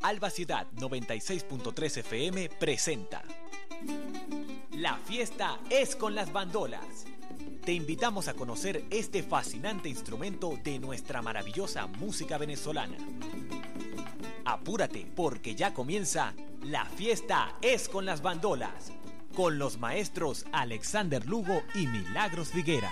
Alba Ciudad 96.3 FM presenta La fiesta es con las bandolas. Te invitamos a conocer este fascinante instrumento de nuestra maravillosa música venezolana. Apúrate porque ya comienza La fiesta es con las bandolas, con los maestros Alexander Lugo y Milagros Viguera.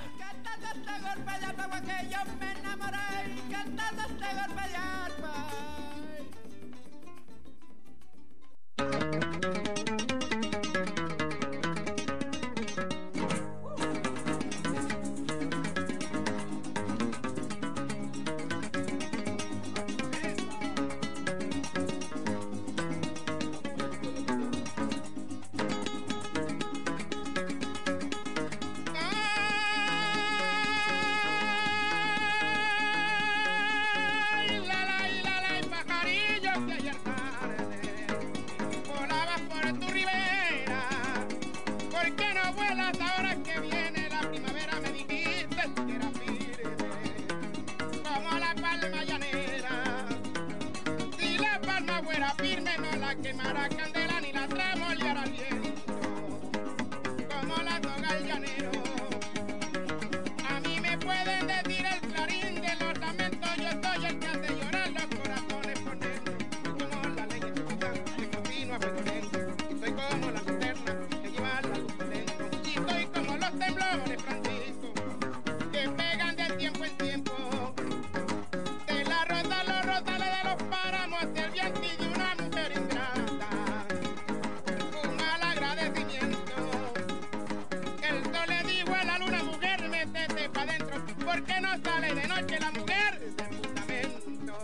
Quemará candela ni la tramoleará al viento, como la toga el llanero. A mí me pueden decir el clarín de los lamentos, yo soy el que hace llorar los corazones por dentro. Soy como la ley ejecutiva que continúa fuego lento, y soy como la linterna que lleva la luz por dentro, y soy como los temblores, Francisco, que pegan de tiempo en tiempo. De la rosa los rosales de los páramos hacia el viento y de una mujer ingrata. Porque no sale de noche la mujer del fundamento.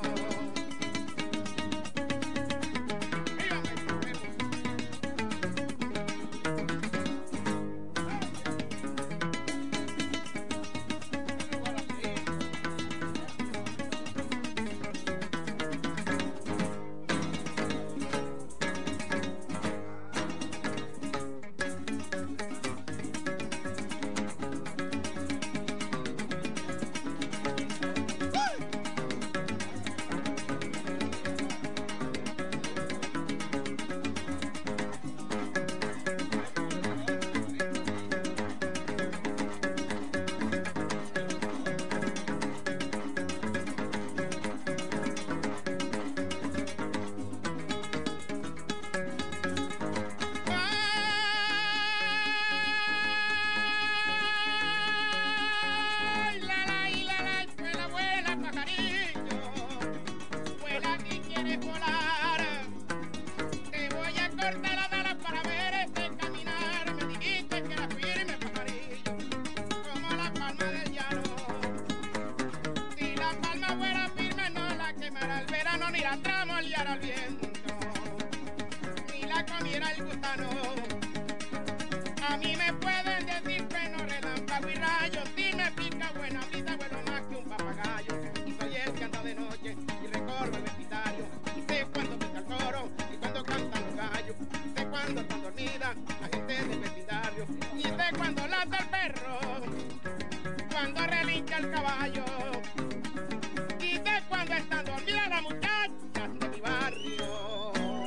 A mí me pueden decir que no relámpago y rayo, si me pica buena brisa vuelo más que un papagayo. Y soy el que anda de noche y recorro el vecindario, y sé cuando pica el coro y cuando cantan los gallos, y sé cuando están dormidas la gente del vecindario, y sé cuando lanza el perro, cuando relincha el caballo, y sé cuando están dormidas las muchachas de mi barrio.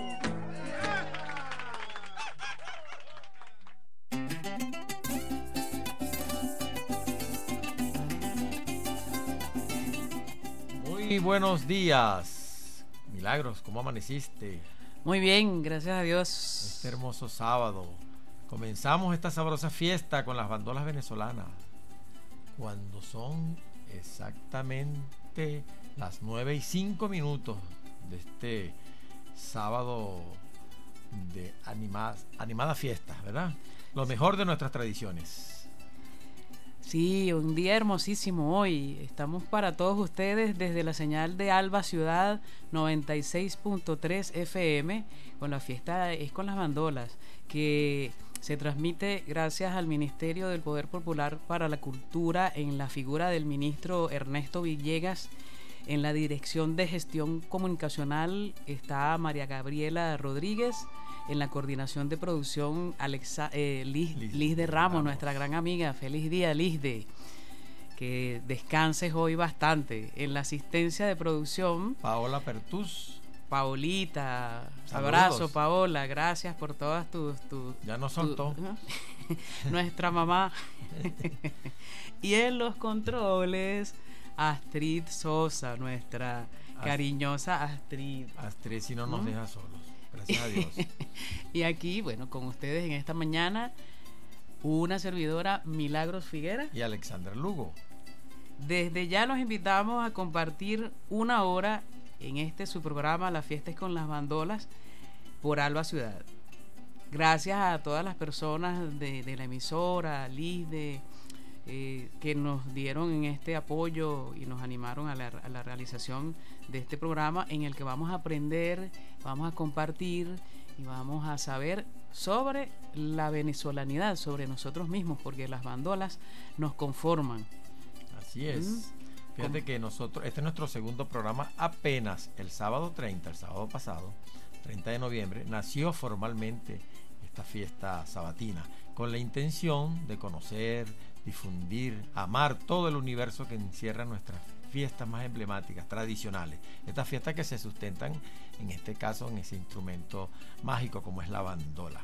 Muy buenos días, Milagros, ¿cómo amaneciste? Muy bien, gracias a Dios. Este hermoso sábado. Comenzamos esta sabrosa fiesta con las bandolas venezolanas. Cuando son exactamente las 9:05 de este sábado de animada fiesta, ¿verdad? Lo mejor de nuestras tradiciones. Sí, un día hermosísimo hoy. Estamos para todos ustedes desde la señal de Alba Ciudad 96.3 FM con la fiesta es con las bandolas, que se transmite gracias al Ministerio del Poder Popular para la Cultura en la figura del ministro Ernesto Villegas. En la dirección de gestión comunicacional está María Gabriela Rodríguez. En la coordinación de producción Liz de Ramos, nuestra gran amiga. Feliz día, Liz. Que descanses hoy bastante. En la asistencia de producción Paola Pertús. Paolita, Saludos. abrazo Paola, gracias por todas tus Ya no soltó. nuestra mamá. Y en los controles, Astrid Sosa, nuestra cariñosa Astrid. Astrid si no nos deja solos, gracias a Dios. Y aquí, bueno, con ustedes en esta mañana, una servidora, Milagros Figuera. Y Alexander Lugo. Desde ya los invitamos a compartir una hora en su programa La Fiesta es con las Bandolas por Alba Ciudad. Gracias a todas las personas de la emisora, Liz, que nos dieron en este apoyo y nos animaron a la realización de este programa, en el que vamos a aprender, vamos a compartir y vamos a saber sobre la venezolanidad, sobre nosotros mismos, porque las bandolas nos conforman. Así es. Fíjate que nosotros, este es nuestro segundo programa, apenas el sábado pasado, 30 de noviembre, nació formalmente esta fiesta sabatina, con la intención de conocer, difundir, amar todo el universo que encierra nuestras fiestas más emblemáticas, tradicionales. Estas fiestas que se sustentan, en este caso, en ese instrumento mágico como es la bandola.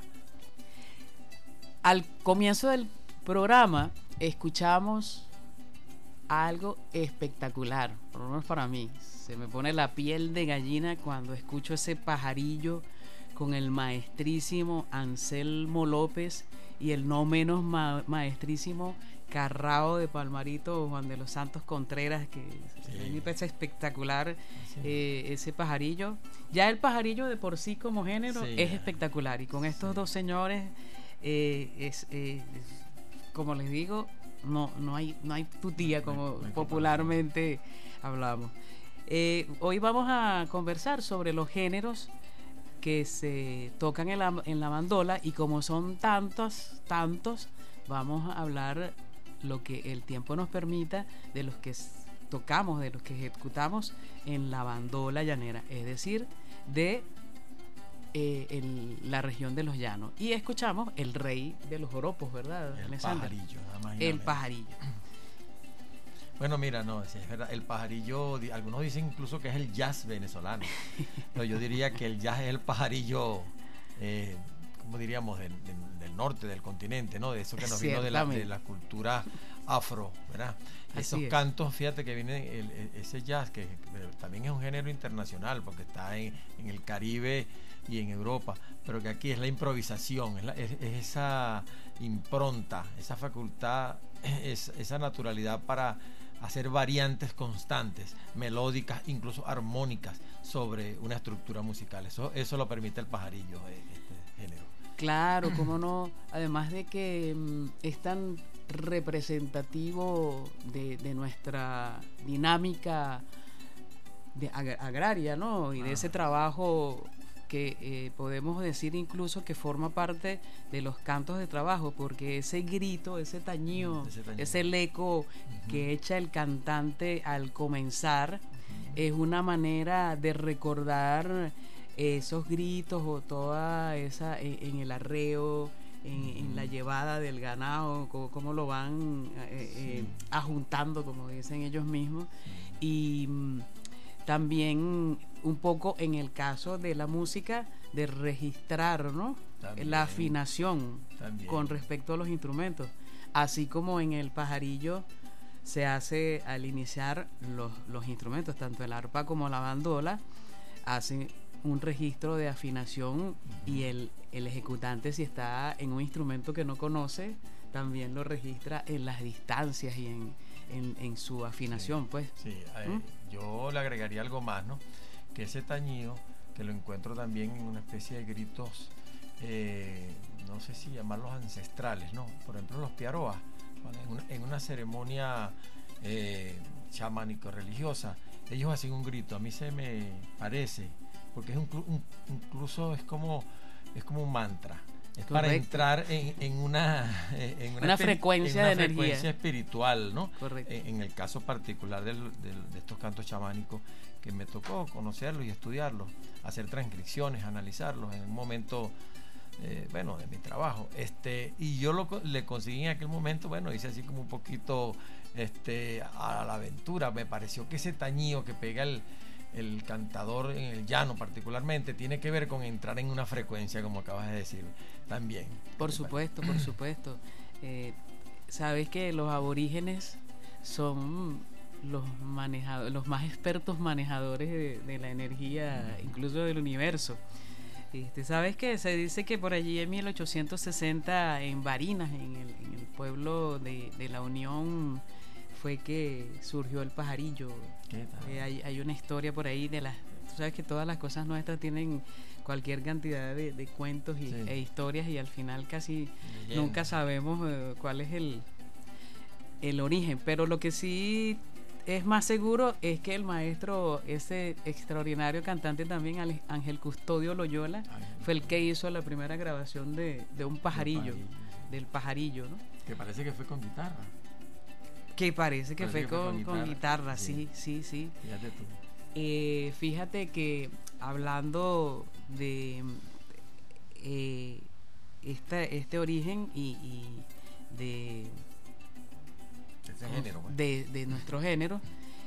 Al comienzo del programa escuchamos algo espectacular, por lo menos para mí. Se me pone la piel de gallina cuando escucho ese pajarillo con el maestrísimo Anselmo López y el no menos maestrísimo Carrao de Palmarito, Juan de los Santos Contreras, que a mí me parece espectacular. Ese pajarillo. Ya el pajarillo de por sí como género es espectacular, y con estos dos señores como les digo, no hay tutía, como popularmente hablamos. Hoy vamos a conversar sobre los géneros que se tocan en la bandola, y como son tantos, vamos a hablar lo que el tiempo nos permita de los que tocamos, de los que ejecutamos en la bandola llanera, es decir, de la región de los llanos. Y escuchamos el rey de los joropos, ¿verdad, Alexander? Pajarillo, nada más y El nada pajarillo. Bueno, mira, no, sí, es verdad, el pajarillo, algunos dicen incluso que es el jazz venezolano, pero yo diría que el jazz es el pajarillo, ¿cómo diríamos?, del norte del continente, ¿no? De eso que nos vino de la cultura afro, ¿verdad? Esos cantos, fíjate que viene ese jazz, que también es un género internacional, porque está en el Caribe y en Europa, pero que aquí es la improvisación, es esa impronta, esa facultad, esa naturalidad para hacer variantes constantes, melódicas, incluso armónicas, sobre una estructura musical. Eso lo permite el pajarillo, este género. Claro, cómo no, además de que es tan representativo de nuestra dinámica agraria, ¿no? Y de ese trabajo que podemos decir incluso que forma parte de los cantos de trabajo, porque ese grito, ese tañido, ese eco que echa el cantante al comenzar, es una manera de recordar esos gritos, o toda esa en el arreo, en la llevada del ganado, cómo lo van ajuntando, como dicen ellos mismos. Y también un poco en el caso de la música, de registrar, ¿no?, la afinación con respecto a los instrumentos, así como en el pajarillo se hace al iniciar los instrumentos, tanto el arpa como la bandola hacen un registro de afinación, y el ejecutante, si está en un instrumento que no conoce, también lo registra en las distancias y en su afinación, pues. Sí, yo le agregaría algo más, ¿no? Que ese tañido, que lo encuentro también en una especie de gritos, no sé si llamarlos ancestrales, ¿no? Por ejemplo, los piaroas, en una ceremonia chamánico-religiosa, ellos hacen un grito. A mí se me parece, porque es incluso es como un mantra. Es correcto, para entrar en una frecuencia de energía, frecuencia espiritual, ¿no? Correcto. En el caso particular de estos cantos chamánicos, que me tocó conocerlos y estudiarlos, hacer transcripciones, analizarlos en un momento, de mi trabajo. Y yo le conseguí en aquel momento, hice así como un poquito a la aventura. Me pareció que ese tañido que pega el cantador en el llano particularmente, tiene que ver con entrar en una frecuencia, como acabas de decir, también. Por supuesto, por supuesto. Sabes que los aborígenes son los más expertos manejadores de la energía, incluso del universo. Sabes que se dice que por allí en 1860 en Barinas, en el pueblo de La Unión, fue que surgió el pajarillo. ¿Qué tal? Hay una historia por ahí tú sabes que todas las cosas nuestras tienen cualquier cantidad de cuentos e historias, y al final casi nunca sabemos cuál es el origen, pero lo que sí es más seguro es que el maestro, ese extraordinario cantante también, Ángel Custodio Loyola, fue el que hizo la primera grabación de un pajarillo, del pajarillo, ¿no? Que parece que fue con guitarra. Que parece que fue con guitarra, sí. Fíjate tú. Fíjate que hablando de este origen y de ese género, pues. de nuestro género,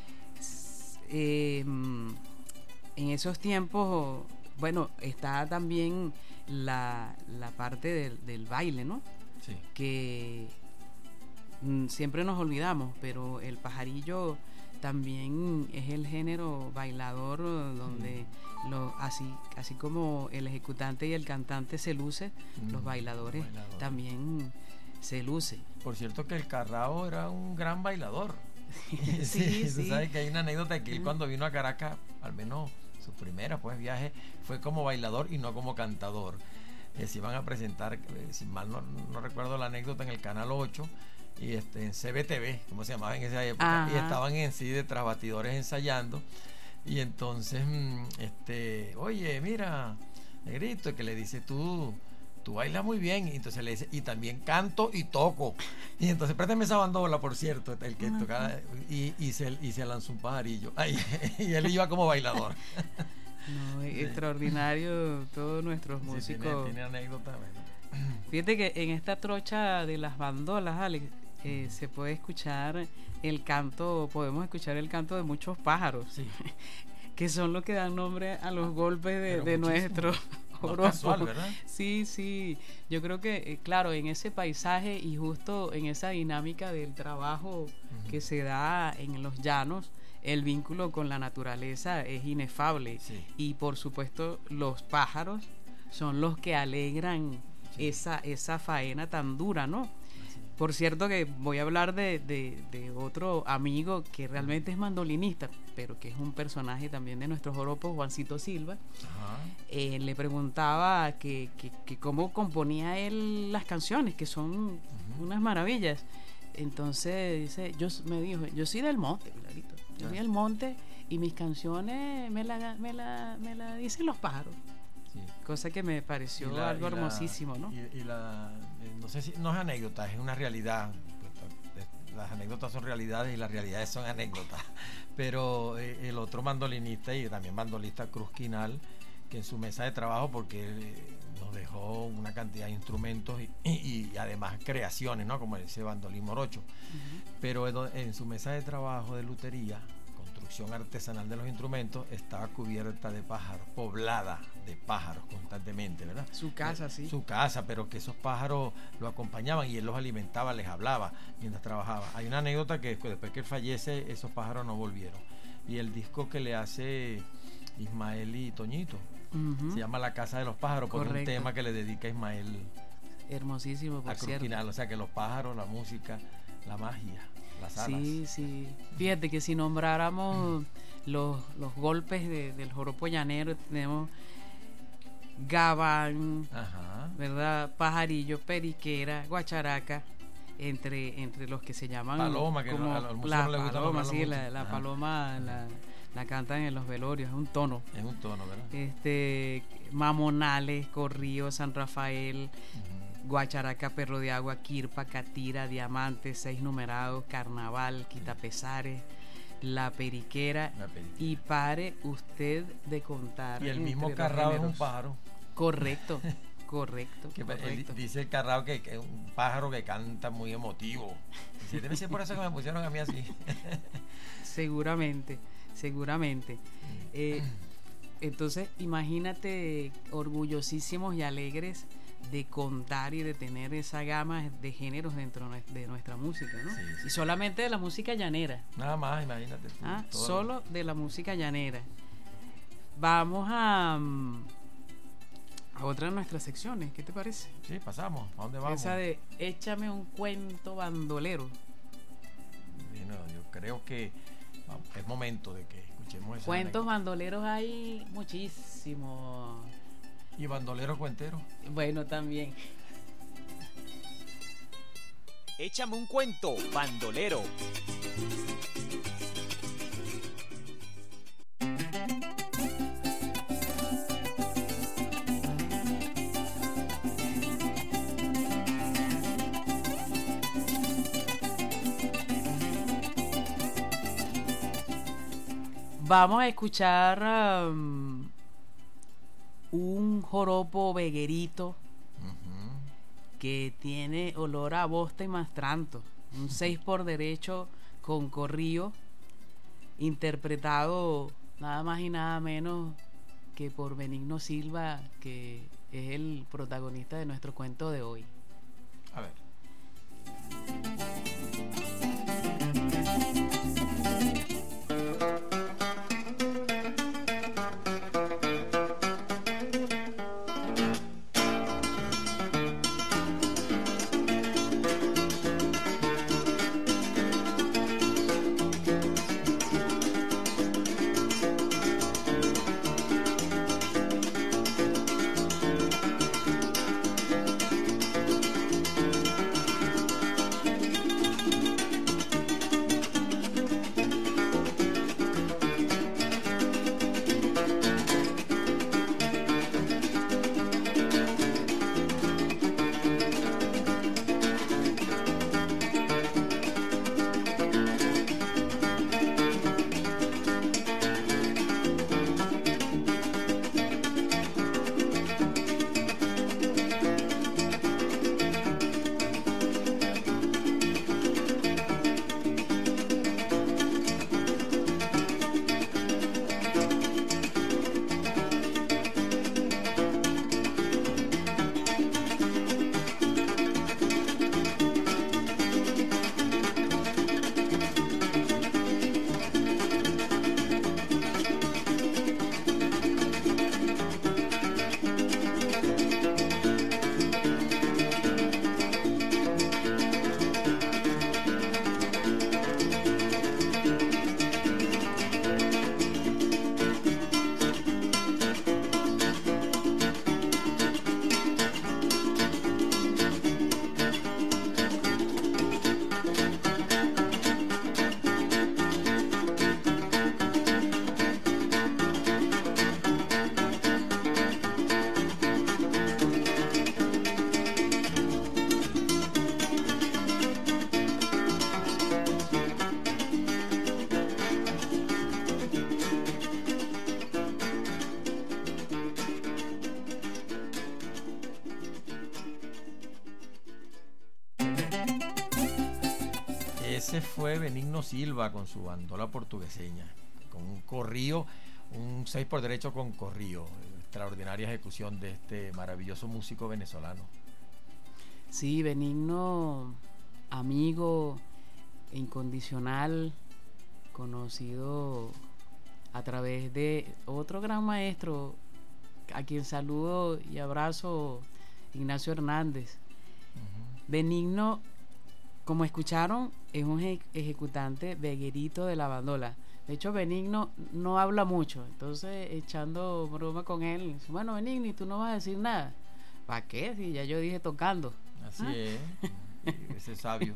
en esos tiempos, bueno, está también la parte del baile, ¿no? Sí. Que siempre nos olvidamos, pero el pajarillo también es el género bailador donde así como el ejecutante y el cantante se luce, los bailadores también se luce. Por cierto que el Carrao era un gran bailador. Sí. Tú sabes que hay una anécdota que él cuando vino a Caracas, al menos su primera viaje, fue como bailador y no como cantador. Se iban a presentar, si mal no recuerdo la anécdota, en el Canal 8 y en CBTV, como se llamaba en esa época. Ajá. Y estaban en sí detrás batidores ensayando, y entonces oye, mira, Negrito, que le dice, tú bailas muy bien, y entonces le dice, y también canto y toco, y entonces préstame esa bandola, por cierto, el que tocaba, y se lanzó un pajarillo ahí, y él iba como bailador. No, extraordinario todos nuestros músicos. Tiene anécdota. Fíjate que en esta trocha de las bandolas, Alex, se puede escuchar podemos escuchar el canto de muchos pájaros, sí, que son los que dan nombre a los golpes de nuestro no casual, ¿verdad? Sí, yo creo que claro, en ese paisaje y justo en esa dinámica del trabajo que se da en los llanos, el vínculo con la naturaleza es inefable, sí. Y por supuesto los pájaros son los que alegran esa faena tan dura, ¿no? Por cierto que voy a hablar de otro amigo que realmente es mandolinista, pero que es un personaje también de nuestros joropos, Juancito Silva. Le preguntaba que cómo componía él las canciones, que son unas maravillas. Entonces me dijo, yo soy del monte, Pilarito. Yo soy del monte y mis canciones me la dicen los pájaros. Sí. Cosa que me pareció algo hermosísimo, ¿no? No sé si no es anécdota, es una realidad. Las anécdotas son realidades y las realidades son anécdotas. Pero el otro mandolinista y también bandolista, Cruz Quinal, que en su mesa de trabajo, porque nos dejó una cantidad de instrumentos y además creaciones, ¿no? Como ese bandolín morocho. Pero en su mesa de trabajo de lutería, construcción artesanal de los instrumentos, estaba cubierta de pájaros, poblada de pájaros constantemente, ¿verdad? Su casa, sí. Su casa, pero que esos pájaros lo acompañaban y él los alimentaba, les hablaba mientras trabajaba. Hay una anécdota que después que él fallece, esos pájaros no volvieron. Y el disco que le hace Ismael y Toñito se llama La Casa de los Pájaros, por un tema que le dedica a Ismael. Hermosísimo, por cierto. O sea que los pájaros, la música, la magia, las alas. Sí. Fíjate que si nombráramos los golpes del joropo llanero, tenemos gabán, ¿verdad? Pajarillo, periquera, guacharaca, entre los que se llaman paloma, que como la paloma, sí, la paloma la cantan en los velorios, es un tono, ¿verdad? Mamonales, corrío, San Rafael, guacharaca, perro de agua, quirpa, catira, diamante, 6 numerados, carnaval, quitapesares, la periquera, y pare usted de contar. Y el mismo Carrao es un pájaro. Correcto. Dice el Carrao que es un pájaro que canta muy emotivo. Dice, debe ser por eso que me pusieron a mí así. Seguramente. seguramente. Entonces, imagínate, orgullosísimos y alegres de contar y de tener esa gama de géneros dentro de nuestra música, ¿no? Sí, sí. Y solamente de la música llanera. Nada más, imagínate. Solo de la música llanera. Vamos a otra de nuestras secciones, ¿qué te parece? Sí, pasamos. ¿A dónde vamos? Esa de échame un cuento bandolero. Bueno, yo creo que es momento de que escuchemos esa Cuentos anécdota. bandoleros hay muchísimos. Y bandoleros cuenteros. Bueno, también. Échame un cuento, bandolero. Vamos a escuchar un joropo veguerito que tiene olor a bosta y mastranto. Un 6 por derecho con corrío, interpretado nada más y nada menos que por Benigno Silva, que es el protagonista de nuestro cuento de hoy. A ver. Ese fue Benigno Silva con su bandola portugueseña, con un corrío, un 6 por derecho con corrío. Extraordinaria ejecución de este maravilloso músico venezolano. Sí, Benigno, amigo incondicional, conocido a través de otro gran maestro, a quien saludo y abrazo, Ignacio Hernández. Benigno, como escucharon, es un ejecutante veguerito de la bandola. De hecho, Benigno no habla mucho, entonces echando broma con él, bueno, Benigno, ¿y tú no vas a decir nada? ¿Para qué? Si ya yo dije tocando. Así es, ese sabio.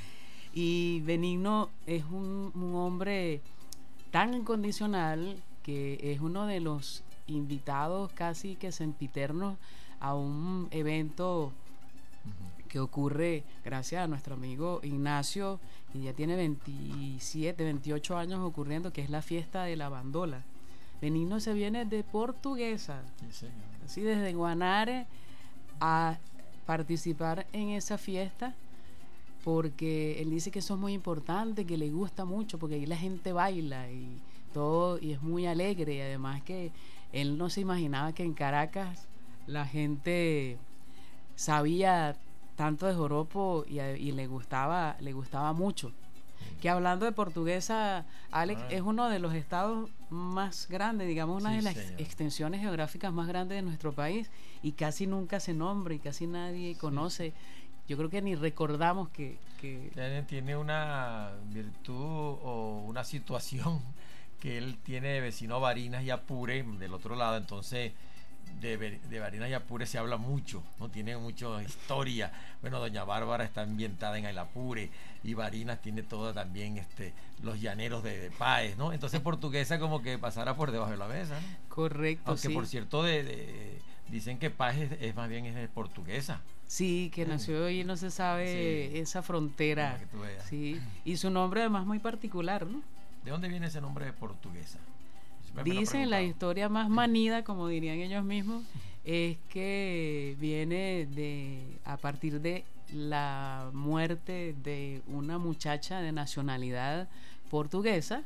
Y Benigno es un hombre tan incondicional que es uno de los invitados casi que sempiternos a un evento que ocurre gracias a nuestro amigo Ignacio, y ya tiene 27, 28 años ocurriendo, que es la fiesta de la bandola. Benigno se viene de Portuguesa, Sí, así desde Guanare, a participar en esa fiesta, porque él dice que eso es muy importante, que le gusta mucho, porque ahí la gente baila y todo, y es muy alegre, y además que él no se imaginaba que en Caracas la gente sabía tanto de joropo y le gustaba mucho. Que hablando de Portuguesa, Alex, es uno de los estados más grandes, digamos, una de las extensiones geográficas más grandes de nuestro país, y casi nunca se nombra y casi nadie conoce. Yo creo que ni recordamos que tiene una virtud o una situación que él tiene de vecino Barinas y Apure del otro lado. Entonces de Barinas y Apure se habla mucho, no tiene mucha historia. Bueno, Doña Bárbara está ambientada en el Apure, y Barinas tiene toda también los llaneros de Páez, ¿no? Entonces Portuguesa como que pasara por debajo de la mesa, ¿no? Correcto. Aunque por cierto dicen que Páez es más bien de Portuguesa. Sí, que nació y no se sabe esa frontera. Que tú veas. Sí, y su nombre además muy particular, ¿no? ¿De dónde viene ese nombre de Portuguesa? Dicen la historia más manida, como dirían ellos mismos, es que viene a partir de la muerte de una muchacha de nacionalidad portuguesa,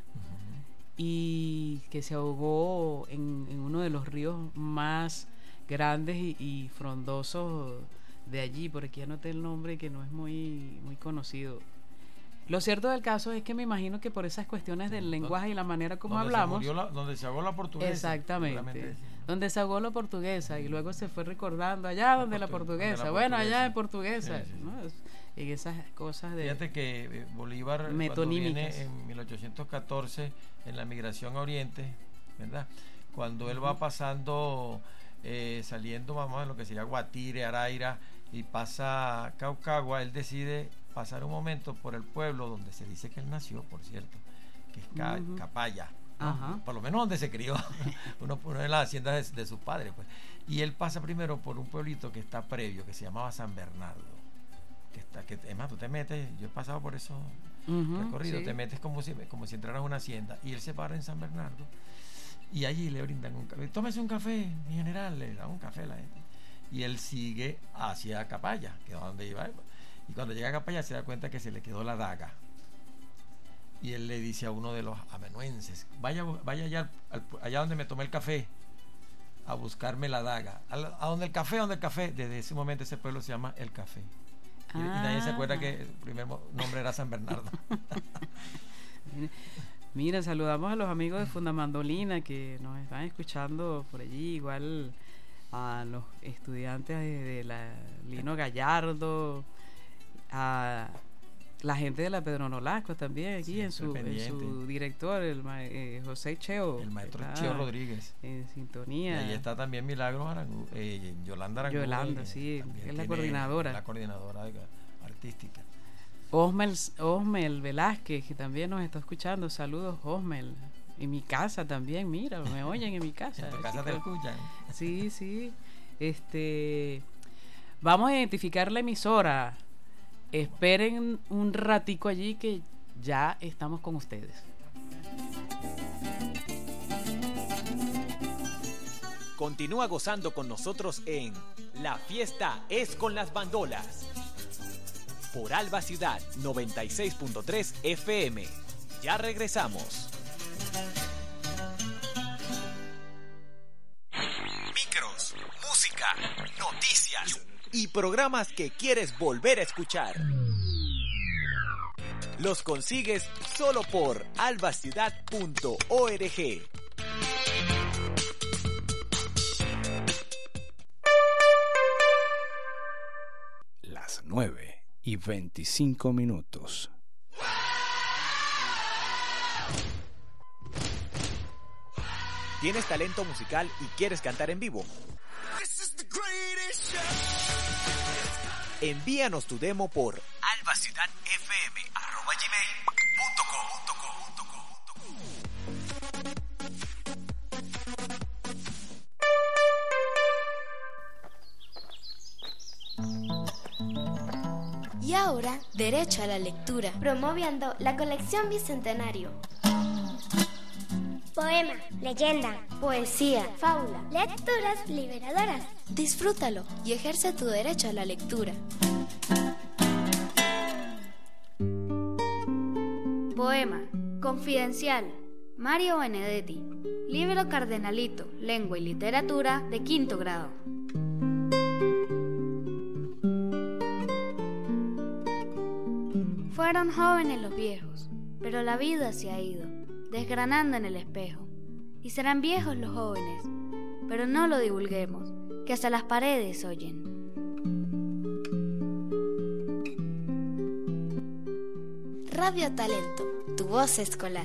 y que se ahogó en uno de los ríos más grandes y frondosos de allí. Por aquí anoté el nombre, que no es muy conocido. Lo cierto del caso es que me imagino que por esas cuestiones del lenguaje y la manera como hablamos, donde se ahogó la portuguesa. Exactamente. Donde se ahogó la portuguesa, y luego se fue recordando allá donde la portuguesa. Bueno, allá en portuguesa. Sí. ¿No? En esas cosas de... Fíjate que Bolívar, cuando viene en 1814 en la migración a Oriente, ¿verdad? Cuando él va pasando, saliendo, vamos a lo que sería Guatire, Araira, y pasa Caucagua, él decide pasar un momento por el pueblo donde se dice que él nació, por cierto, que es Capaya, ¿no? Por lo menos donde se crió, uno en las haciendas de sus padres, pues. Y él pasa primero por un pueblito que está previo, que se llamaba San Bernardo, que es más, tú te metes, yo he pasado por esos recorridos, te metes como si entraras a una hacienda, y él se para en San Bernardo, y allí le brindan un café. Tómese un café, mi general, le da un café a la gente, y él sigue hacia Capaya, que es donde iba. Y cuando llega a Capaya se da cuenta que se le quedó la daga, y él le dice a uno de los amenuenses: vaya allá donde me tomé el café a buscarme la daga, a donde el café. Desde ese momento ese pueblo se llama El Café, y nadie se acuerda que el primer nombre era San Bernardo. Mira, saludamos a los amigos de Fundamandolina que nos están escuchando por allí, igual a los estudiantes de la Lino Gallardo, a la gente de la Pedro Nolasco también, aquí en su director, José Cheo, el maestro Cheo Rodríguez, en sintonía. Y ahí está también Milagros Yolanda Aranguren. Yolanda, sí, es la coordinadora artística. Osmel Velázquez, que también nos está escuchando. Saludos, Osmel. En mi casa también, mira, me oyen en mi casa. En tu casa te escuchan. Sí. Vamos a identificar la emisora. Esperen un ratico allí que ya estamos con ustedes. Continúa gozando con nosotros en La Fiesta es con las Bandolas. Por Alba Ciudad 96.3 FM. Ya regresamos. Micros, música, noticias y programas que quieres volver a escuchar. Los consigues solo por albaciudad.org. Las 9:25. ¿Tienes talento musical y quieres cantar en vivo? Envíanos tu demo por albaciudad.fm@gmail.com. Y ahora, derecho a la lectura, promoviendo la colección Bicentenario. Poema, leyenda, poesía, fábula, lecturas liberadoras. Disfrútalo y ejerce tu derecho a la lectura. Poema, confidencial, Mario Benedetti, libro Cardenalito, Lengua y Literatura de 5º grado. Fueron jóvenes los viejos, pero la vida se ha ido, desgranando en el espejo. Y serán viejos los jóvenes, pero no lo divulguemos, que hasta las paredes oyen. Radio Talento, tu voz escolar.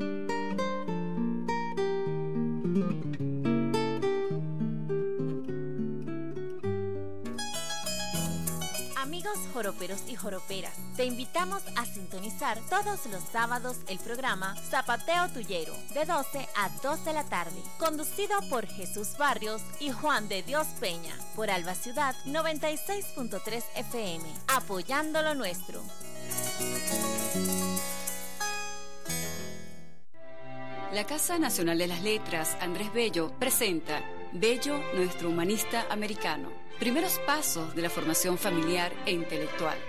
Amigos joroperos y joroperas, te invitamos a sintonizar todos los sábados el programa Zapateo Tuyero, de 12 a 2 de la tarde, conducido por Jesús Barrios y Juan de Dios Peña, por Alba Ciudad 96.3 FM, apoyando lo nuestro. La Casa Nacional de las Letras, Andrés Bello, presenta Bello, nuestro humanista americano. Primeros pasos de la formación familiar e intelectual.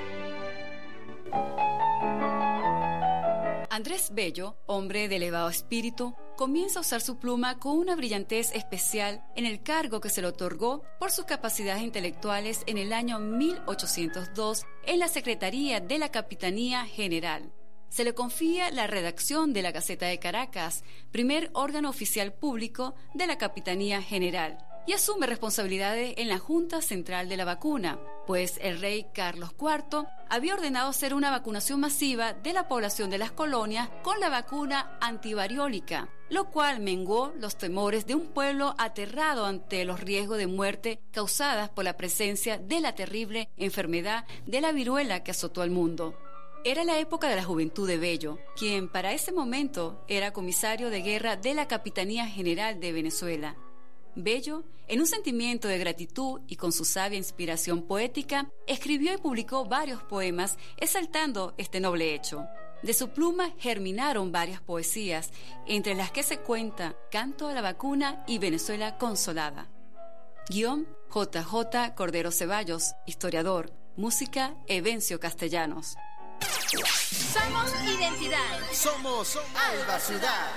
Andrés Bello, hombre de elevado espíritu, comienza a usar su pluma con una brillantez especial en el cargo que se le otorgó por sus capacidades intelectuales en el año 1802 en la Secretaría de la Capitanía General. Se le confía la redacción de la Gaceta de Caracas, primer órgano oficial público de la Capitanía General, y asume responsabilidades en la Junta Central de la Vacuna, pues el rey Carlos IV había ordenado hacer una vacunación masiva de la población de las colonias con la vacuna antivariólica, lo cual menguó los temores de un pueblo aterrado ante los riesgos de muerte causadas por la presencia de la terrible enfermedad de la viruela que azotó al mundo. Era la época de la juventud de Bello, quien para ese momento era comisario de guerra de la Capitanía General de Venezuela. Bello, en un sentimiento de gratitud y con su sabia inspiración poética, escribió y publicó varios poemas exaltando este noble hecho. De su pluma germinaron varias poesías, entre las que se cuenta Canto a la Vacuna y Venezuela Consolada. Guión J.J. Cordero Ceballos, historiador. Música Evencio Castellanos. Somos identidad. Somos Alba Ciudad.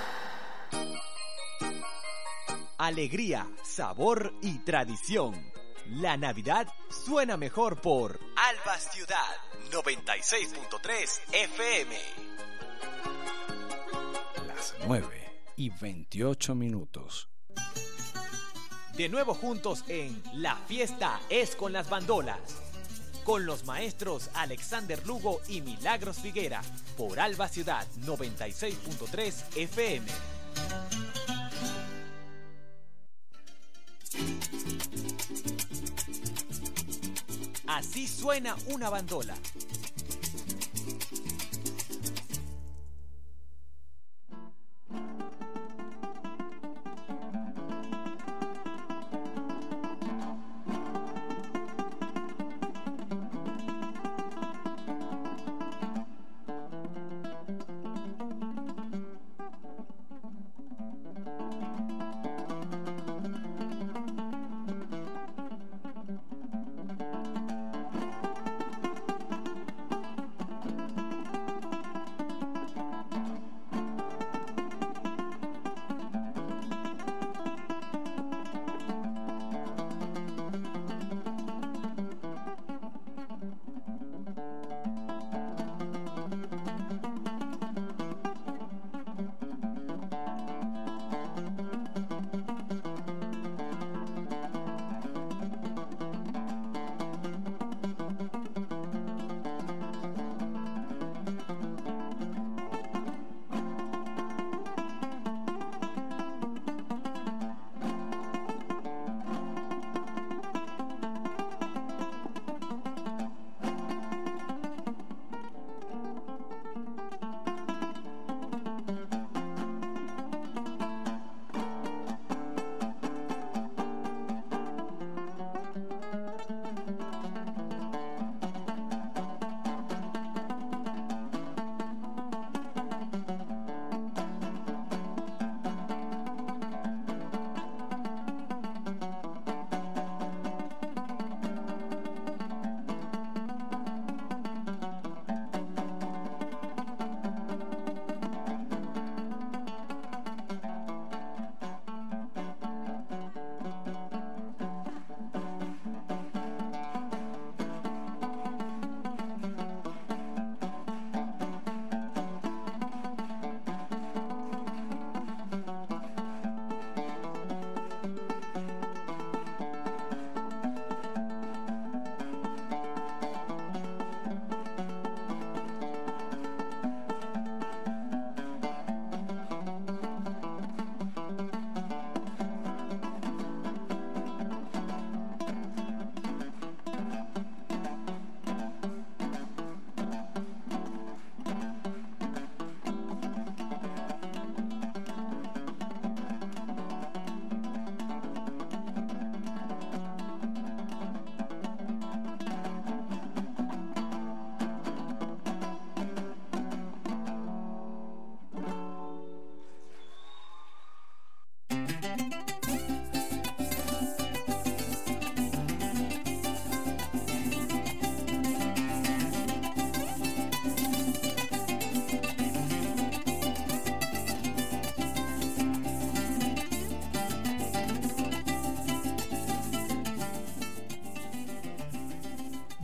Alegría, sabor y tradición. La Navidad suena mejor por Alba Ciudad 96.3 FM. Las 9:28. De nuevo juntos en La Fiesta es con las Bandolas, con los maestros Alexander Lugo y Milagros Figuera, por Alba Ciudad 96.3 FM. Así suena una bandola.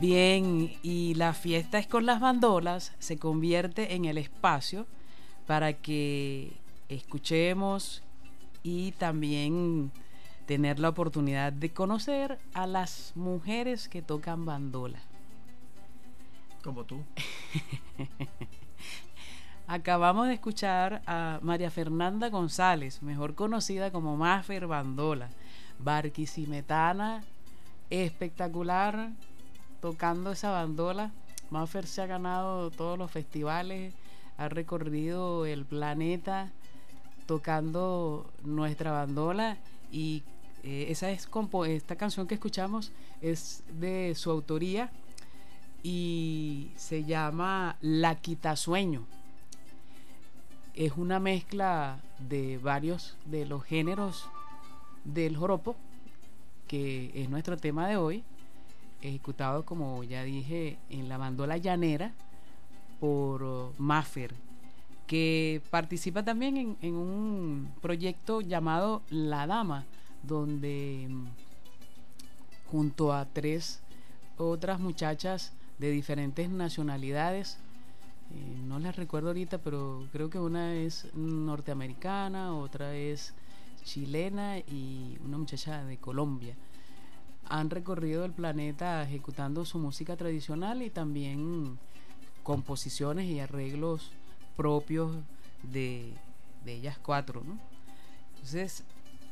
Bien, y la fiesta es con las bandolas se convierte en el espacio para que escuchemos y también tener la oportunidad de conocer a las mujeres que tocan bandola. Como tú. Acabamos de escuchar a María Fernanda González, mejor conocida como Mafer Bandola, barquisimetana, espectacular, tocando esa bandola. Mafer se ha ganado todos los festivales, ha recorrido el planeta tocando nuestra bandola, y esta canción que escuchamos es de su autoría y se llama La Quitasueño. Es una mezcla de varios de los géneros del joropo, que es nuestro tema de hoy, ejecutado, como ya dije, en la bandola llanera por Mafer, que participa también en un proyecto llamado La Dama, donde junto a 3 otras muchachas de diferentes nacionalidades, no las recuerdo ahorita, pero creo que una es norteamericana, otra es chilena y una muchacha de Colombia, han recorrido el planeta ejecutando su música tradicional y también composiciones y arreglos propios de ellas 4, ¿no? Entonces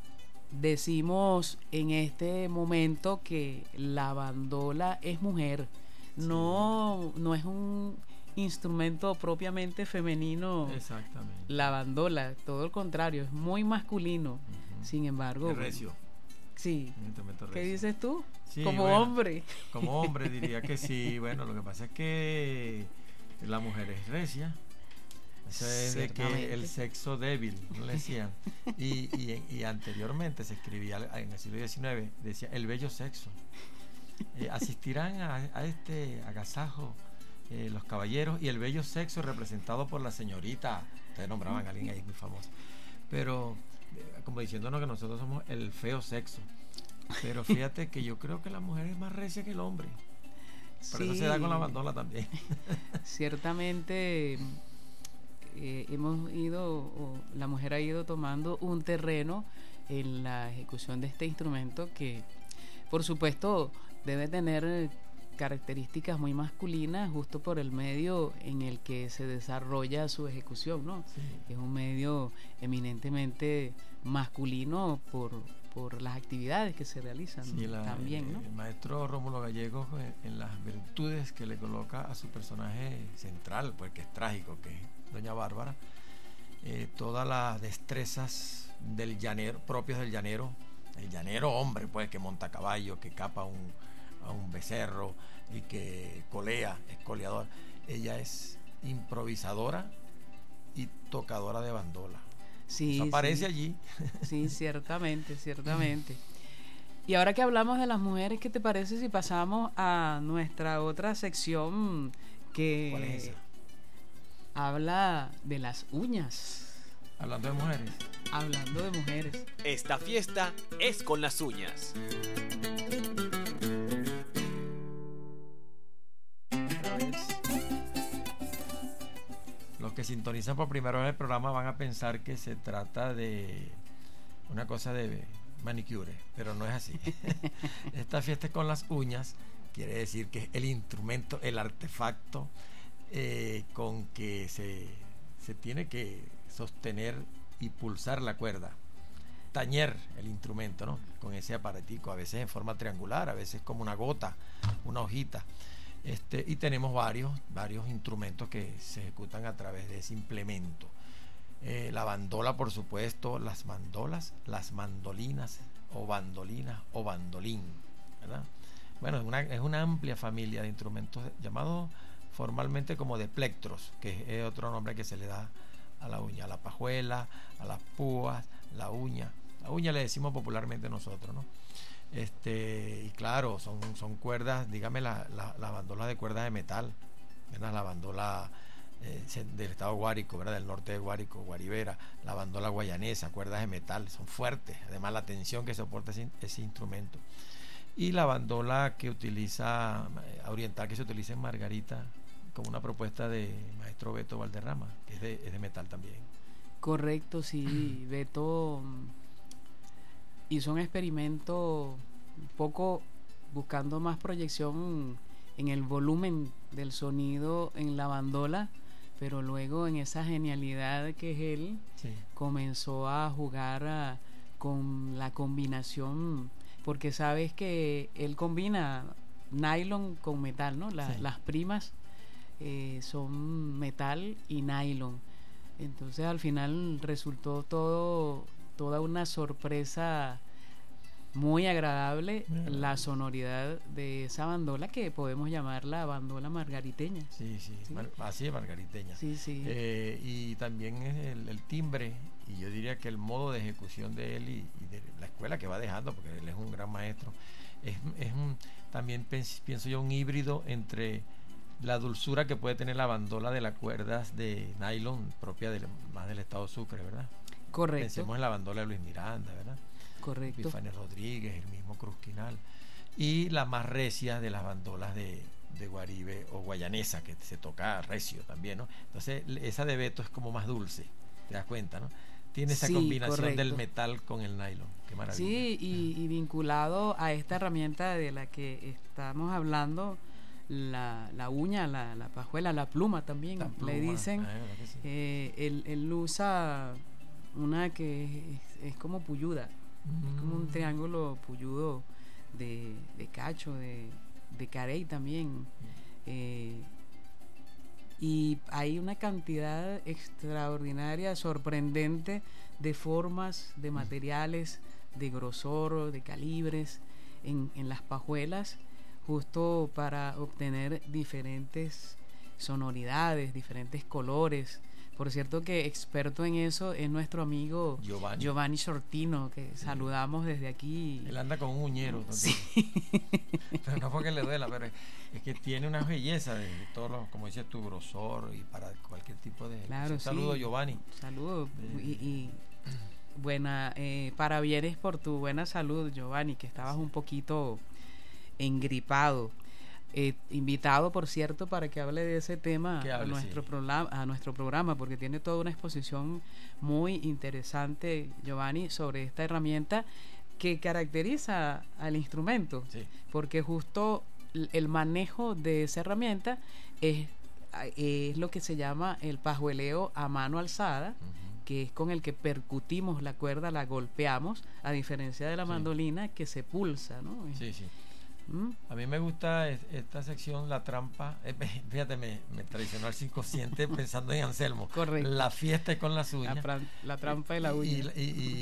decimos en este momento que la bandola es mujer, sí. no es un instrumento propiamente femenino. Exactamente. La bandola, todo lo contrario, es muy masculino. Uh-huh. Sin embargo, es recio. Sí. ¿Qué dices tú? Sí, como bueno, hombre. Como hombre diría que sí. Bueno, lo que pasa es que la mujer es recia. Eso es de que el sexo débil, ¿no le decían? Y anteriormente se escribía en el siglo XIX, decía el bello sexo. Asistirán a este agasajo los caballeros y el bello sexo representado por la señorita. Ustedes nombraban a alguien ahí muy famoso. Pero como diciéndonos que nosotros somos el feo sexo. Pero fíjate que yo creo que la mujer es más recia que el hombre. Por eso se da con la bandola también. Ciertamente la mujer ha ido tomando un terreno en la ejecución de este instrumento que, por supuesto, debe tener características muy masculinas justo por el medio en el que se desarrolla su ejecución, ¿no? Sí. Es un medio eminentemente masculino por las actividades que se realizan, sí, también, ¿no? El maestro Rómulo Gallegos, en las virtudes que le coloca a su personaje central, pues que es trágico, que es Doña Bárbara, todas las destrezas del llanero, propias del llanero, el llanero hombre, pues, que monta caballo, que capa a un becerro y que colea, es coleador. Ella es improvisadora y tocadora de bandola. Sí, eso aparece sí. allí. Sí, ciertamente. Y ahora que hablamos de las mujeres, ¿qué te parece si pasamos a nuestra otra sección que ¿cuál es esa? Habla de las uñas? Hablando de mujeres. Hablando de mujeres. Esta fiesta es con las uñas. Los que sintonizan por primera vez el programa van a pensar que se trata de una cosa de manicure, pero no es así. Esta fiesta es con las uñas, quiere decir que es el instrumento, el artefacto con que se tiene que sostener y pulsar la cuerda, tañer el instrumento, ¿no? Con ese aparatico, a veces en forma triangular, a veces como una gota, una hojita. Y tenemos varios instrumentos que se ejecutan a través de ese implemento. La bandola, por supuesto, las mandolas, las mandolinas o bandolinas o bandolín, ¿verdad? Bueno, es una amplia familia de instrumentos llamados formalmente como de plectros, que es otro nombre que se le da a la uña, a la pajuela, a las púas, la uña le decimos popularmente nosotros, ¿no? Y claro, son cuerdas, dígame la bandola de cuerdas de metal, ¿verdad? La bandola del estado Guárico, ¿verdad? Del norte de Guárico, Guaribera, la bandola guayanesa, cuerdas de metal, son fuertes, además la tensión que soporta ese instrumento. y la bandola que utiliza oriental, que se utiliza en Margarita, como una propuesta de maestro Beto Valderrama, que es de metal también. Correcto, sí. Beto hizo un experimento un poco buscando más proyección en el volumen del sonido en la bandola, pero luego en esa genialidad que es él, sí, comenzó a jugar con la combinación, porque sabes que él combina nylon con metal, ¿no? Sí. Las primas son metal y nylon. Entonces al final resultó toda una sorpresa muy agradable, la sonoridad de esa bandola que podemos llamar la bandola margariteña. Sí. Así es, margariteña. Sí. Y también es el timbre, y yo diría que el modo de ejecución de él y de la escuela que va dejando, porque él es un gran maestro, también pienso yo un híbrido entre la dulzura que puede tener la bandola de las cuerdas de nylon propia más del estado Sucre, ¿verdad? Correcto. Pensemos en la bandola de Luis Miranda, ¿verdad? Correcto. Epifanio Rodríguez, el mismo Cruzquinal, y la más recia de las bandolas de Guaribe o guayanesa, que se toca recio también, ¿no? Entonces esa de Beto es como más dulce, te das cuenta, ¿no? Tiene esa combinación, correcto, del metal con el nylon. Qué maravilla. Sí, y vinculado a esta herramienta de la que estamos hablando, la uña, la pajuela, la pluma también, le dicen. Sí. Él usa una que es como puyuda, es como un triángulo puyudo de cacho, de carey también. Y hay una cantidad extraordinaria, sorprendente de formas, de materiales, de grosor, de calibres en las pajuelas, justo para obtener diferentes sonoridades, diferentes colores. Por cierto que experto en eso es nuestro amigo Giovanni Sortino, que saludamos desde aquí. Él anda con un uñero. Sí. Pero no porque le duela, pero es que tiene una belleza de todos los, como dices tu grosor, y para cualquier tipo de... Claro, un saludo, sí. Giovanni. Saludos. Y buena, parabienes por tu buena salud, Giovanni, que estabas un poquito engripado. Invitado, por cierto, para que hable de ese tema a nuestro programa, porque tiene toda una exposición muy interesante, Giovanni, sobre esta herramienta que caracteriza al instrumento, sí, porque justo el manejo de esa herramienta es lo que se llama el pajueleo a mano alzada, que es con el que percutimos la cuerda, la golpeamos, a diferencia de la mandolina, que se pulsa, ¿no? Sí. A mí me gusta esta sección, la trampa. Fíjate, me traicionó el subconsciente pensando en Anselmo. Correcto. La fiesta es con las uñas. La trampa de la uña.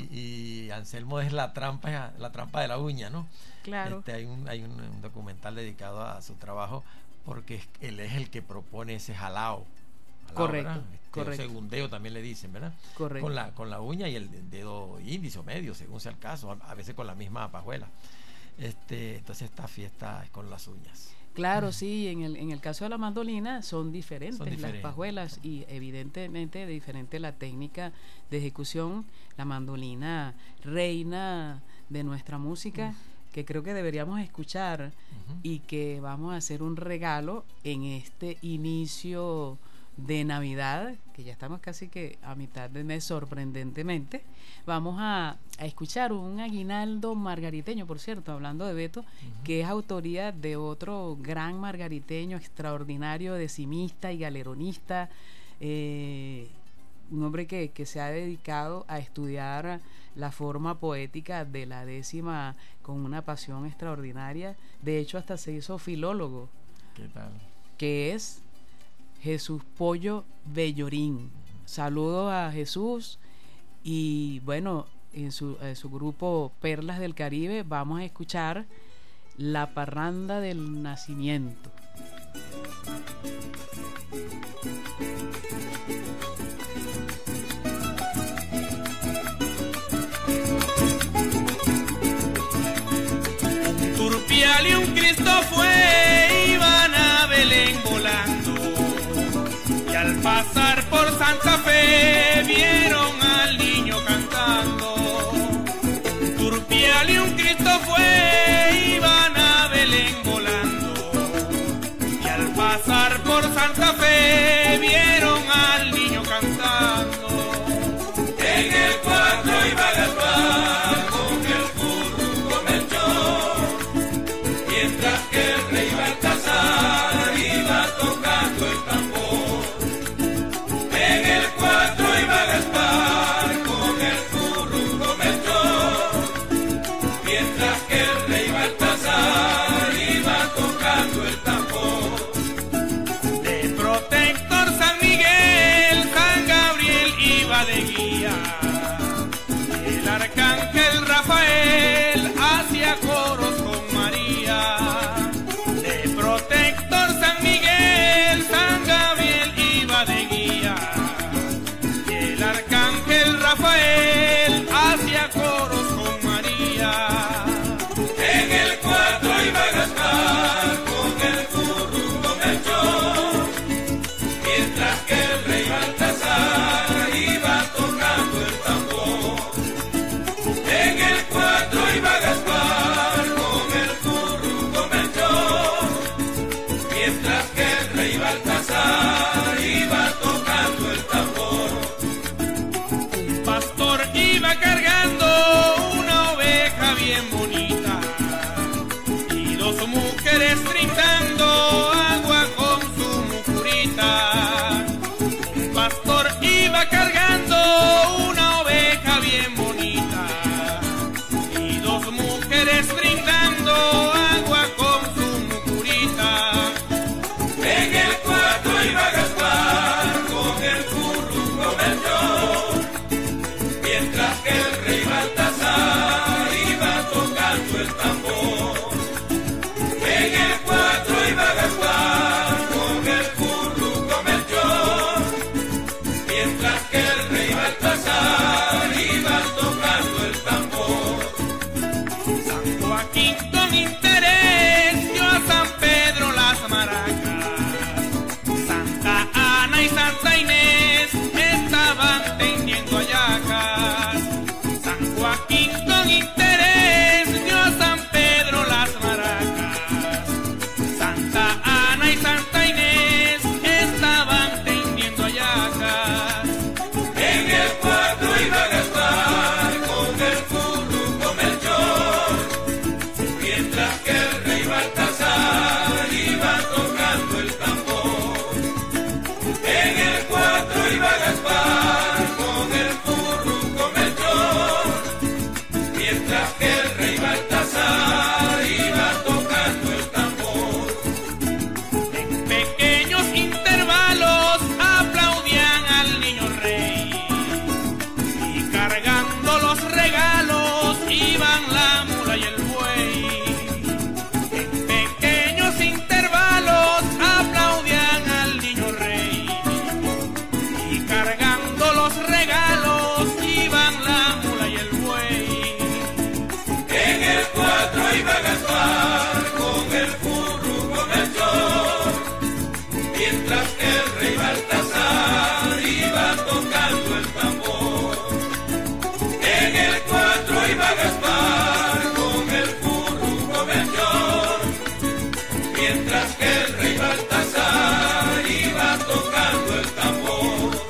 Y Anselmo es la trampa de la uña, ¿no? Claro. Hay un documental dedicado a su trabajo, porque él es el que propone ese jalao. Correcto. Correcto. Segundeo también le dicen, ¿verdad? Correcto. Con la uña y el dedo índice o medio, según sea el caso, a veces con la misma pajuela. Entonces esta fiesta es con las uñas. Claro, sí, en el caso de la mandolina son diferentes las pajuelas, y evidentemente diferente la técnica de ejecución. La mandolina reina de nuestra música, que creo que deberíamos escuchar, y que vamos a hacer un regalo en este inicio de Navidad, que ya estamos casi que a mitad de mes, sorprendentemente. Vamos a escuchar un aguinaldo margariteño, por cierto, hablando de Beto, que es autoría de otro gran margariteño extraordinario, decimista y galeronista, un hombre que se ha dedicado a estudiar la forma poética de la décima con una pasión extraordinaria. De hecho, hasta se hizo filólogo. ¿Qué tal? Que es Jesús Pollo Bellorín. Saludos a Jesús, y bueno, en su grupo Perlas del Caribe vamos a escuchar La Parranda del Nacimiento. Un turpial y un Cristo fue, iban a Belén volando, y al pasar por Santa Fe vieron al niño cantando. Un turpial y un Cristo fue, iban mientras que el rey Baltasar iba tocando el tambor. De protector San Miguel, San Gabriel iba de guía, el arcángel Rafael hacía coros con María. De protector San Miguel, San Gabriel iba de guía, el arcángel Rafael hacía coros con María. En el 4 iba Gaspar con el curruco Melchor, mientras que el rey Baltasar iba tocando el tambor. En el 4 iba Gaspar con el curruco Melchor, mientras que el rey Baltasar iba tocando el tambor. Un pastor iba cargando una oveja bien bonita y dos mujeres brindando agua con su mucurita. Un pastor iba cargando una oveja bien bonita y dos mujeres brindando agua con su mucurita. En el 4 iba Gaspar con el curruco Melchor, mientras que el rey Baltasar iba tocando el tambor. En el 4 iba Gaspar con el curruco Melchor, mientras que el rey Baltasar iba tocando el tambor. San Joaquín con interés dio a San Pedro las maracas, Santa Ana y Santa Inés estaban tendiendo hallacas. San Joaquín con interés dio a San Pedro las maracas, Santa Ana y Santa Inés estaban tendiendo hallacas. En el 4 iba Gaspar con el curruco Melchor, mientras que el rey Baltasar iba tocando el tambor. En el 4 iba Gaspar con el curruco Melchor, mientras que el rey Baltasar iba tocando el tambor. En pequeños intervalos aplaudían al niño rey y cargando los regalos iban la mula y el buey. En pequeños intervalos aplaudían al niño rey y cargando los regalos iban la mula y el buey. En el 4 iba Gaspar con el curruco Melchor, mientras que el rey Baltasar iba tocando el tambor. En el 4 iba Gaspar con el curruco Melchor, mientras que el rey Baltasar iba tocando el tambor.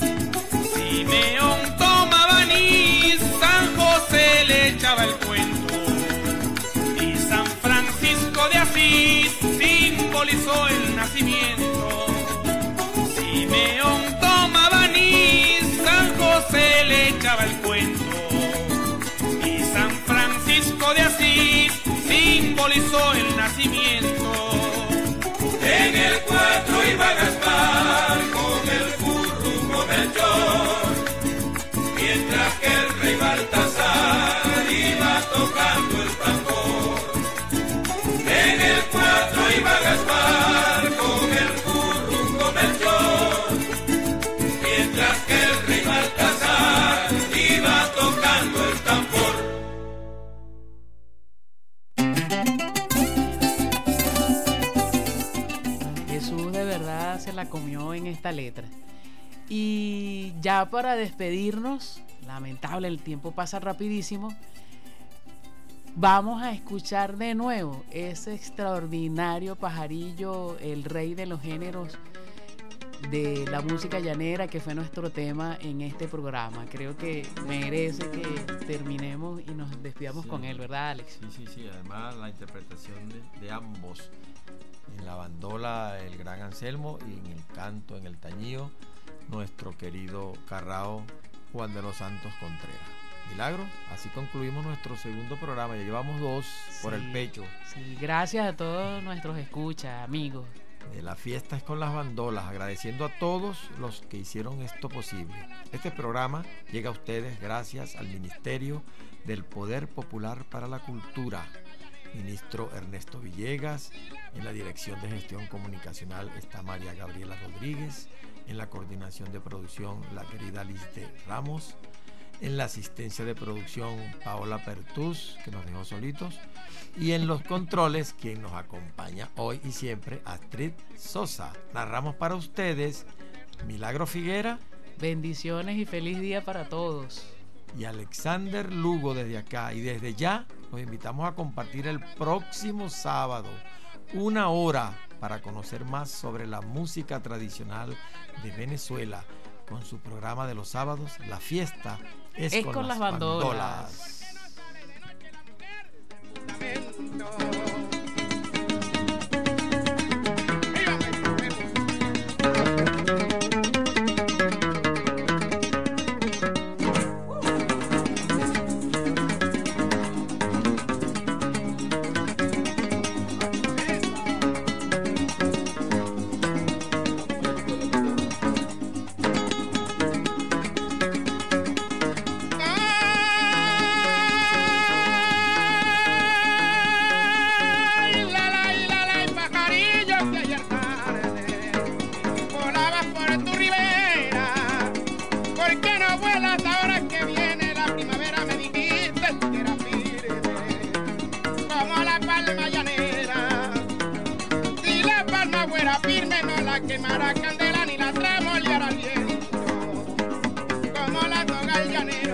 Simeón tomaba anís, San José le echaba el cuento y San Francisco de Asís simbolizó el nacimiento. Simeón tomaba anís, San José le echaba el cuento y San Francisco de Asís simbolizó el nacimiento. En el 4 iba Gaspar con el curruco Melchor, mientras que el rey Baltasar iba tocando el tambor. En el 4 iba Gaspar con el curruco Melchor, mientras que el rey Baltasar iba tocando el tambor. Jesús de verdad se la comió en esta letra. Y ya para despedirnos, lamentable, el tiempo pasa rapidísimo, vamos a escuchar de nuevo ese extraordinario pajarillo, el rey de los géneros de la música llanera, que fue nuestro tema en este programa. Creo que merece que terminemos y nos despidamos con él, ¿verdad, Alex? Sí. Además, la interpretación de ambos, en la bandola el gran Anselmo y en el canto, en el tañío, nuestro querido Carrao Juan de los Santos Contreras. Milagro, así concluimos nuestro segundo programa. Ya llevamos 2 por el pecho. Sí, gracias a todos nuestros escuchas, amigos. La fiesta es con las bandolas, agradeciendo a todos los que hicieron esto posible. Este programa llega a ustedes gracias al Ministerio del Poder Popular para la Cultura. Ministro Ernesto Villegas, en la Dirección de Gestión Comunicacional está María Gabriela Rodríguez, en la coordinación de producción la querida Lizde Ramos, en la asistencia de producción Paola Pertús, que nos dejó solitos, y en los controles, quien nos acompaña hoy y siempre, Astrid Sosa. Narramos para ustedes Milagro Figuera. Bendiciones y feliz día para todos. Y Alexander Lugo desde acá. Y desde ya los invitamos a compartir el próximo sábado 1 hora para conocer más sobre la música tradicional de Venezuela con su programa de los sábados, La Fiesta es con las bandolas. Quemará candela ni la tramoleará al viento, como la toga el llanero.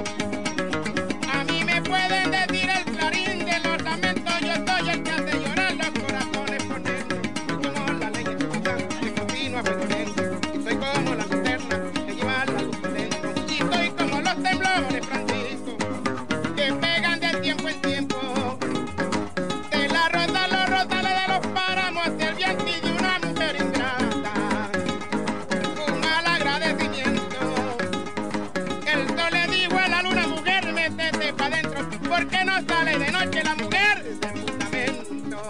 A mí me pueden decir el clarín de los lamentos, yo soy el que hace llorar los corazones por dentro. Soy como la ley que continúa fuego lento, y soy como la linterna que lleva la luz por dentro. Y soy como los temblores, Francisco, que pegan de tiempo en tiempo, de la rosa los rosales de los páramos hasta el viento y de una mujer ingrata. Porque no sale de noche la mujer del fundamento.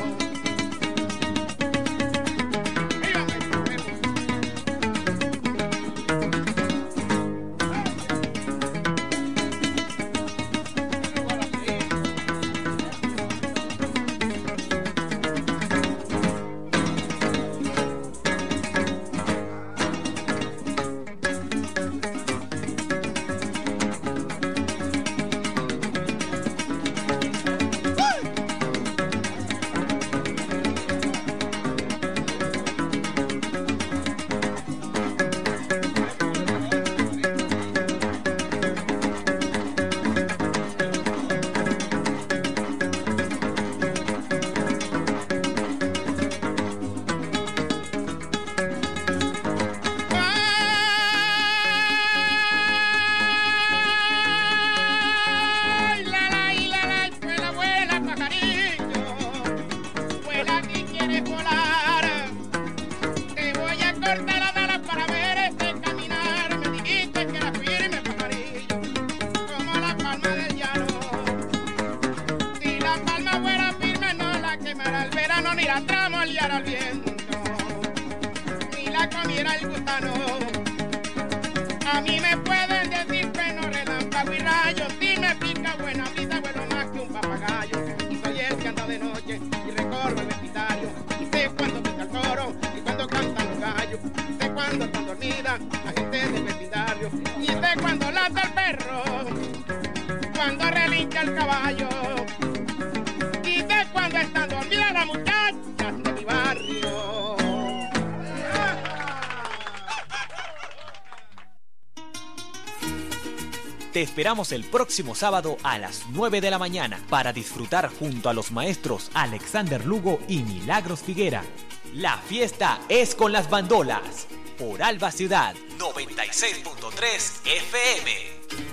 Al viento, ni la comiera el gusano. A mí me pueden decir que no relámpago y rayos, si me pica buena brisa vuelo más que un papagayo. Y soy el que anda de noche y recorro el vecindario, y sé cuando pica el toro y cuando cantan los gallos, y sé cuando están dormidas la gente del vecindario, y sé cuando lanza el perro, cuando relincha el caballo, y sé cuando están dormidas las muchachas de mi barrio. Te esperamos el próximo sábado a las 9 de la mañana para disfrutar junto a los maestros Alexander Lugo y Milagros Figuera. La fiesta es con las bandolas por Alba Ciudad 96.3 FM.